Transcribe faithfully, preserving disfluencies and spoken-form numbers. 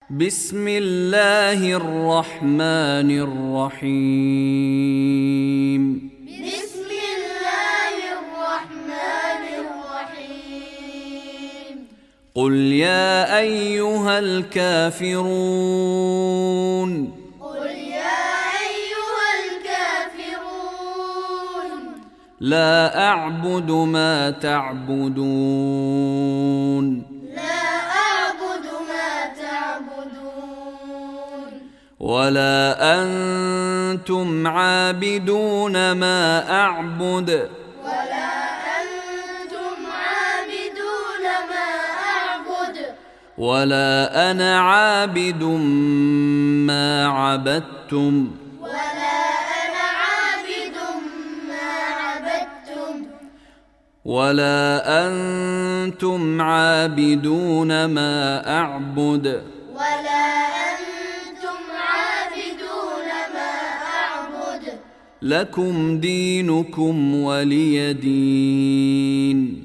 بسم الله الرحمن الرحيم بسم الله الرحمن الرحيم قل يا أيها الكافرون قل يا أيها الكافرون لا أعبد ما تعبدون ولا أنتم عابدون ما أعبد ولا أنتم عابدون ما أعبد ولا أنا عابد ما عبدتم ولا أنا عابد ما عبدتم ولا أنتم عابدون ما أعبد ولا لكم دينكم ولي دين.